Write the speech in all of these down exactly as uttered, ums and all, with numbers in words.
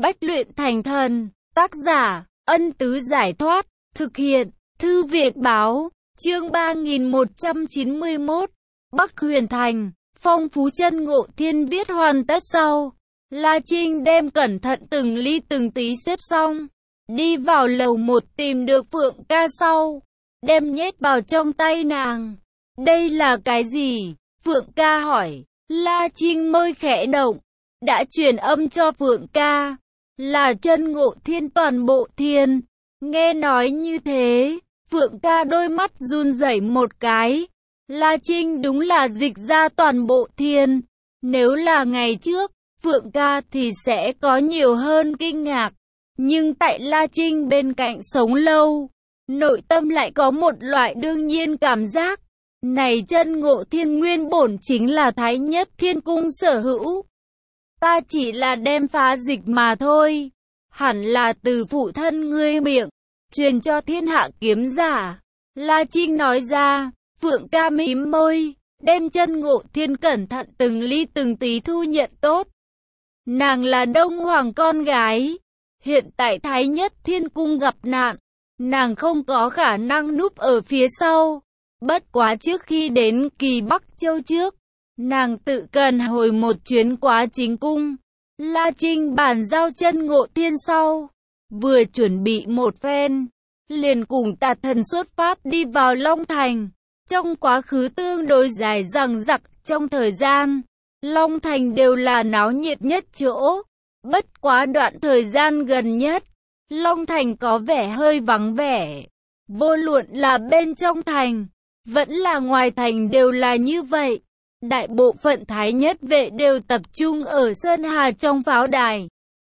Bách luyện thành thần, tác giả, Ân Tứ Giải Thoát, thực hiện, Thư Việt Báo, chương ba nghìn một trăm chín mươi mốt, Bắc Huyền Thành, Phong Phú Chân Ngộ Thiên viết hoàn tất sau. La Trinh đem cẩn thận từng ly từng tí xếp xong, đi vào lầu một tìm được Phượng Ca sau, đem nhét vào trong tay nàng. Đây là cái gì? Phượng Ca hỏi. La Trinh môi khẽ động, đã truyền âm cho Phượng Ca, là Chân Ngộ Thiên toàn bộ thiên. Nghe nói như thế, Phượng Ca đôi mắt run rẩy một cái. La Trinh đúng là dịch ra toàn bộ thiên. Nếu là ngày trước, Phượng Ca thì sẽ có nhiều hơn kinh ngạc. Nhưng tại La Trinh bên cạnh sống lâu, nội tâm lại có một loại đương nhiên cảm giác. Này Chân Ngộ Thiên nguyên bổn chính là Thái Nhất Thiên Cung sở hữu. Ta chỉ là đem phá dịch mà thôi. Hẳn là từ phụ thân ngươi miệng, truyền cho thiên hạ kiếm giả. La Trinh nói ra. Phượng Ca mím môi, đem Chân Ngộ Thiên cẩn thận từng ly từng tí thu nhận tốt. Nàng là Đông Hoàng con gái. Hiện tại Thái Nhất Thiên Cung gặp nạn, nàng không có khả năng núp ở phía sau. Bất quá trước khi đến Kỳ Bắc Châu trước, nàng tự cần hồi một chuyến qua chính cung. La Trinh bàn giao Chân Ngộ Thiên sau, vừa chuẩn bị một phen, liền cùng Tà Thần xuất phát đi vào Long Thành. Trong quá khứ tương đối dài dằng dặc, trong thời gian, Long Thành đều là náo nhiệt nhất chỗ. Bất quá đoạn thời gian gần nhất, Long Thành có vẻ hơi vắng vẻ. Vô luận là bên trong thành, vẫn là ngoài thành đều là như vậy. Đại bộ phận Thái Nhất vệ đều tập trung ở Sơn Hà trong pháo đài.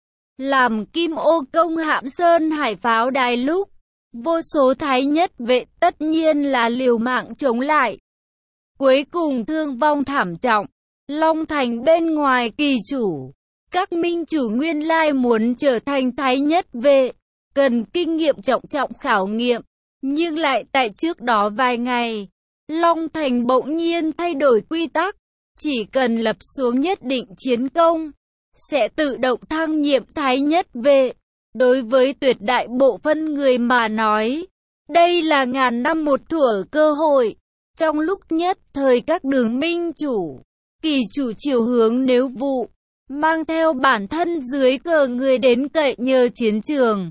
Làm Kim Ô công hãm Sơn Hải pháo đài lúc, vô số Thái Nhất vệ tất nhiên là liều mạng chống lại. Cuối cùng thương vong thảm trọng. Long Thành bên ngoài kỳ chủ, các minh chủ nguyên lai muốn trở thành Thái Nhất vệ, cần kinh nghiệm trọng trọng khảo nghiệm. Nhưng lại tại trước đó vài ngày, Long Thành bỗng nhiên thay đổi quy tắc. Chỉ cần lập xuống nhất định chiến công, sẽ tự động thăng nhiệm Thái Nhất vệ. Đối với tuyệt đại bộ phận người mà nói, đây là ngàn năm một thuở cơ hội. Trong lúc nhất thời các đường minh chủ, kỳ chủ chiều hướng nếu vụ, mang theo bản thân dưới cờ người đến cậy nhờ chiến trường.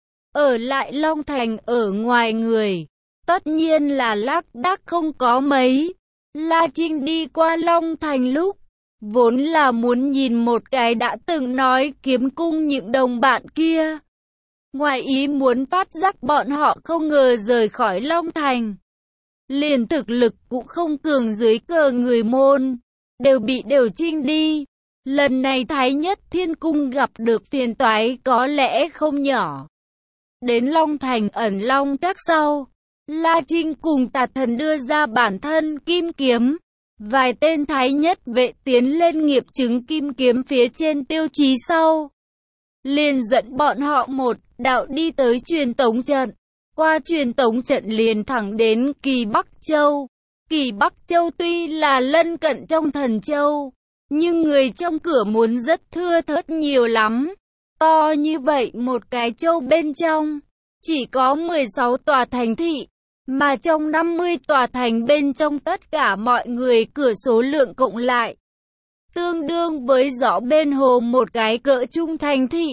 Ở lại Long Thành ở ngoài người, tất nhiên là lác đác không có mấy. La Trinh đi qua Long Thành lúc, vốn là muốn nhìn một cái đã từng nói kiếm cung những đồng bạn kia. Ngoài ý muốn phát giác bọn họ không ngờ rời khỏi Long Thành. Liền thực lực cũng không cường dưới cờ người môn, đều bị Đều Trinh đi. Lần này Thái Nhất Thiên Cung gặp được phiền toái có lẽ không nhỏ. Đến Long Thành ẩn Long Các sau, La Trinh cùng Tà Thần đưa ra bản thân kim kiếm. Vài tên Thái Nhất vệ tiến lên nghiệp chứng kim kiếm phía trên tiêu chí sau, liền dẫn bọn họ một đạo đi tới truyền tống trận. Qua truyền tống trận liền thẳng đến Kỳ Bắc Châu. Kỳ Bắc Châu tuy là lân cận trong Thần Châu, nhưng người trong cửa muốn rất thưa thớt nhiều lắm. To như vậy một cái châu bên trong, chỉ có mười sáu tòa thành thị. Mà trong năm mươi tòa thành bên trong tất cả mọi người cửa số lượng cộng lại, tương đương với gió bên hồ một cái cỡ trung thành thị.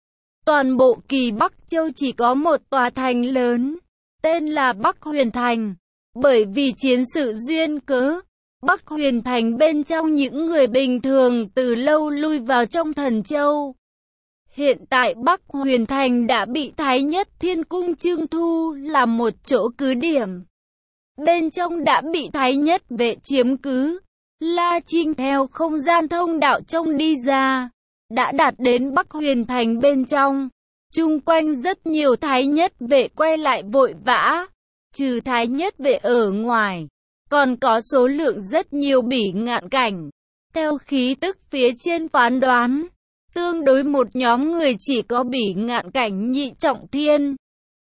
Toàn bộ Kỳ Bắc Châu chỉ có một tòa thành lớn, tên là Bắc Huyền Thành. Bởi vì chiến sự duyên cớ, Bắc Huyền Thành bên trong những người bình thường từ lâu lui vào trong Thần Châu. Hiện tại Bắc Huyền Thành đã bị Thái Nhất Thiên Cung trưng thu làm một chỗ cứ điểm. Bên trong đã bị Thái Nhất vệ chiếm cứ. La Trinh theo không gian thông đạo trong đi ra, đã đạt đến Bắc Huyền Thành bên trong. Chung quanh rất nhiều Thái Nhất vệ quay lại vội vã. Trừ Thái Nhất vệ ở ngoài, còn có số lượng rất nhiều bỉ ngạn cảnh. Theo khí tức phía trên phán đoán, tương đối một nhóm người chỉ có bỉ ngạn cảnh nhị trọng thiên,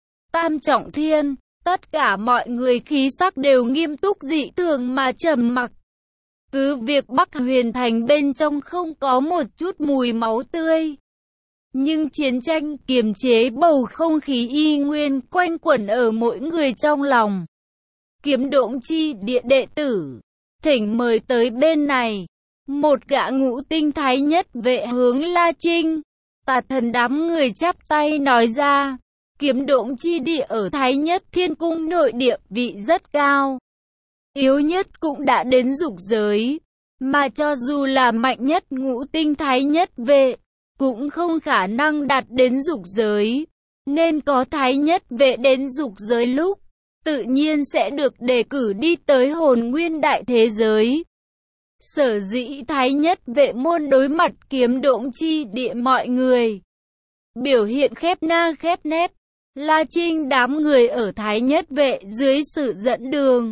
tam trọng thiên. Tất cả mọi người khí sắc đều nghiêm túc dị thường mà trầm mặc. Cứ việc Bắc Huyền Thành bên trong không có một chút mùi máu tươi, Nhưng chiến tranh kiềm chế bầu không khí y nguyên quanh quẩn ở mỗi người trong lòng. Kiếm Độn Chi Địa đệ tử, thỉnh mời tới bên này. Một gã ngũ tinh thái nhất vệ hướng La Trinh. Tà thần đám người chắp tay nói ra. Kiếm Độn Chi Địa ở Thái Nhất Thiên Cung nội địa vị rất cao. Yếu nhất cũng đã đến dục giới. Mà cho dù là mạnh nhất ngũ tinh thái nhất vệ, cũng không khả năng đạt đến dục giới. Nên có thái nhất vệ đến dục giới lúc, tự nhiên sẽ được đề cử đi tới hồn nguyên đại thế giới. Sở dĩ thái nhất vệ môn đối mặt Kiếm Độn Chi Địa mọi người biểu hiện khép na khép nép. La Trinh đám người ở thái nhất vệ dưới sự dẫn đường,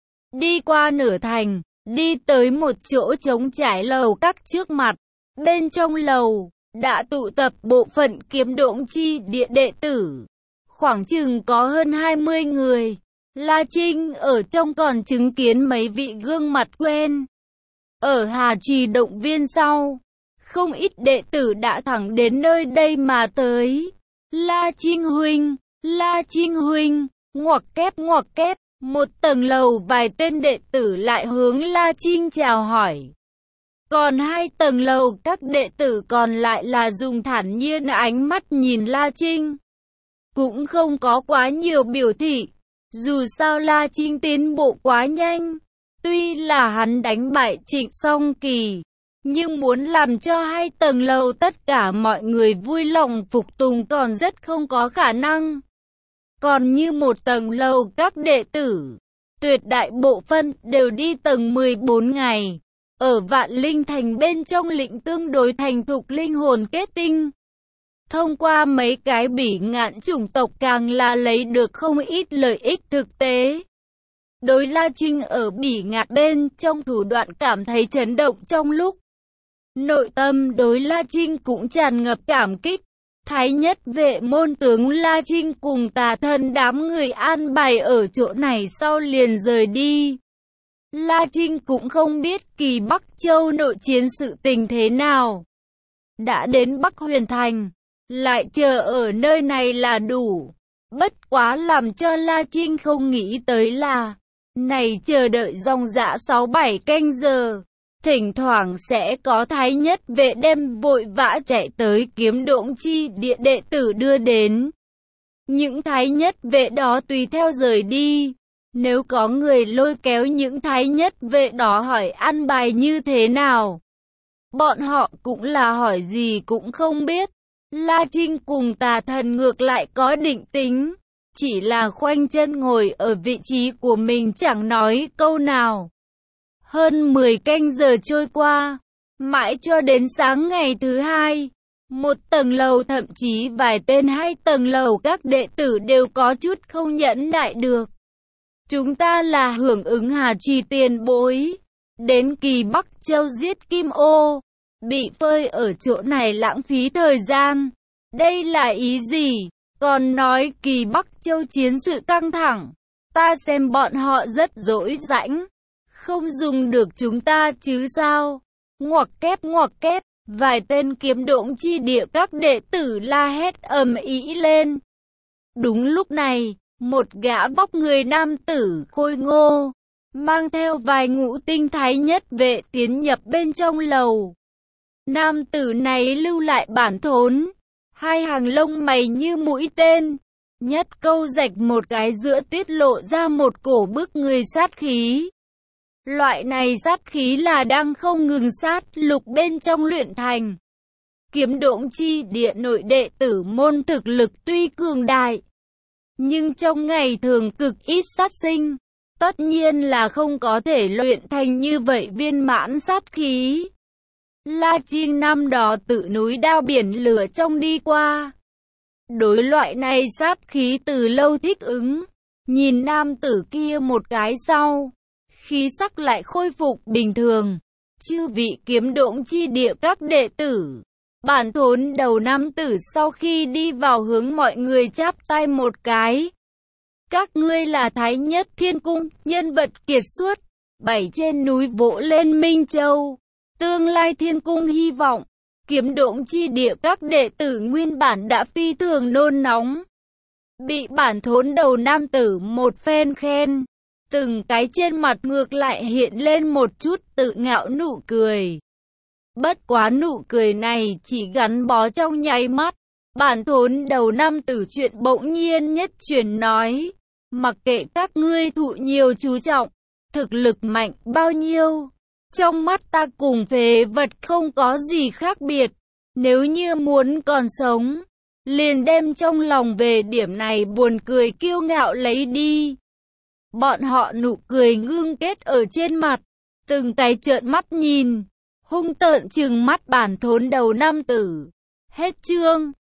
đi qua nửa thành, đi tới một chỗ trống trải lầu các trước mặt. Bên trong lầu đã tụ tập bộ phận Kiếm Độn Chi Địa đệ tử, khoảng chừng có hơn hai mươi người. La Trinh ở trong còn chứng kiến mấy vị gương mặt quen. Ở Hà Trì động viên sau, không ít đệ tử đã thẳng đến nơi đây mà tới. La Trinh huynh, La Trinh huynh, ngoặc kép ngoặc kép, một tầng lầu vài tên đệ tử lại hướng La Trinh chào hỏi. Còn hai tầng lầu các đệ tử còn lại là dùng thản nhiên ánh mắt nhìn La Trinh. Cũng không có quá nhiều biểu thị, dù sao La Trinh tiến bộ quá nhanh. Tuy là hắn đánh bại Trịnh Song Kỳ, nhưng muốn làm cho hai tầng lầu tất cả mọi người vui lòng phục tùng còn rất không có khả năng. Còn như một tầng lầu các đệ tử, tuyệt đại bộ phận đều đi tầng mười bốn ngày. Ở Vạn Linh Thành bên trong lĩnh tương đối thành thục linh hồn kết tinh. Thông qua mấy cái bỉ ngạn chủng tộc càng là lấy được không ít lợi ích thực tế. Đối La Trinh ở bỉ ngạn bên trong thủ đoạn cảm thấy chấn động trong lúc. Nội tâm đối La Trinh cũng tràn ngập cảm kích. Thái nhất vệ môn tướng La Trinh cùng tà thần đám người an bài ở chỗ này sau liền rời đi. La Trinh cũng không biết Kỳ Bắc Châu nội chiến sự tình thế nào. Đã đến Bắc Huyền Thành, lại chờ ở nơi này là đủ. Bất quá làm cho La Trinh không nghĩ tới là, này chờ đợi dòng dã sáu bảy canh giờ, thỉnh thoảng sẽ có thái nhất vệ đem vội vã chạy tới Kiếm Độn Chi Địa đệ tử đưa đến. Những thái nhất vệ đó tùy theo rời đi. Nếu có người lôi kéo những thái nhất vệ đó hỏi ăn bài như thế nào, bọn họ cũng là hỏi gì cũng không biết. La Trinh cùng tà thần ngược lại có định tính, chỉ là khoanh chân ngồi ở vị trí của mình chẳng nói câu nào. Hơn mười canh giờ trôi qua, mãi cho đến sáng ngày thứ hai, một tầng lầu thậm chí vài tên hai tầng lầu các đệ tử đều có chút không nhẫn nại được. Chúng ta là hưởng ứng Hà Trì tiền bối, đến Kỳ Bắc Châu giết Kim Ô, bị phơi ở chỗ này lãng phí thời gian. Đây là ý gì? Còn nói Kỳ Bắc Châu chiến sự căng thẳng, ta xem bọn họ rất dỗi rãnh, không dùng được chúng ta chứ sao? Ngoặc kép ngoặc kép, vài tên Kiếm Độn Chi Địa các đệ tử la hét ầm ĩ lên. Đúng lúc này, một gã vóc người nam tử khôi ngô, mang theo vài ngũ tinh thái nhất vệ tiến nhập bên trong lầu. Nam tử này lưu lại bản thốn, hai hàng lông mày như mũi tên, nhất câu rạch một cái giữa tiết lộ ra một cổ bức người sát khí. Loại này sát khí là đang không ngừng sát lục bên trong luyện thành. Kiếm Độn Chi Địa nội đệ tử môn thực lực tuy cường đại, nhưng trong ngày thường cực ít sát sinh, tất nhiên là không có thể luyện thành như vậy viên mãn sát khí. La Trinh năm đó tự núi đao biển lửa trong đi qua, đối loại này sát khí từ lâu thích ứng. Nhìn nam tử kia một cái sau, khí sắc lại khôi phục bình thường. Chư vị Kiếm Độn Chi Địa các đệ tử, bản thốn đầu nam tử sau khi đi vào hướng mọi người chắp tay một cái. Các ngươi là Thái Nhất Thiên Cung, nhân vật kiệt xuất, bảy trên núi vỗ lên Minh Châu, tương lai Thiên Cung hy vọng. Kiếm độn chi địa các đệ tử nguyên bản đã phi thường nôn nóng. Bị bản thốn đầu nam tử một phen khen, từng cái trên mặt ngược lại hiện lên một chút tự ngạo nụ cười. Bất quá nụ cười này chỉ gắn bó trong nháy mắt. Bản thốn đầu nam tử chuyện bỗng nhiên nhất chuyển nói, mặc kệ các ngươi thụ nhiều chú trọng, thực lực mạnh bao nhiêu, trong mắt ta cùng phế vật không có gì khác biệt. Nếu như muốn còn sống, liền đem trong lòng về điểm này buồn cười kiêu ngạo lấy đi. Bọn họ nụ cười ngưng kết ở trên mặt, từng cái trợn mắt nhìn, hung tợn trừng mắt bản thốn đầu nam tử. Hết chương.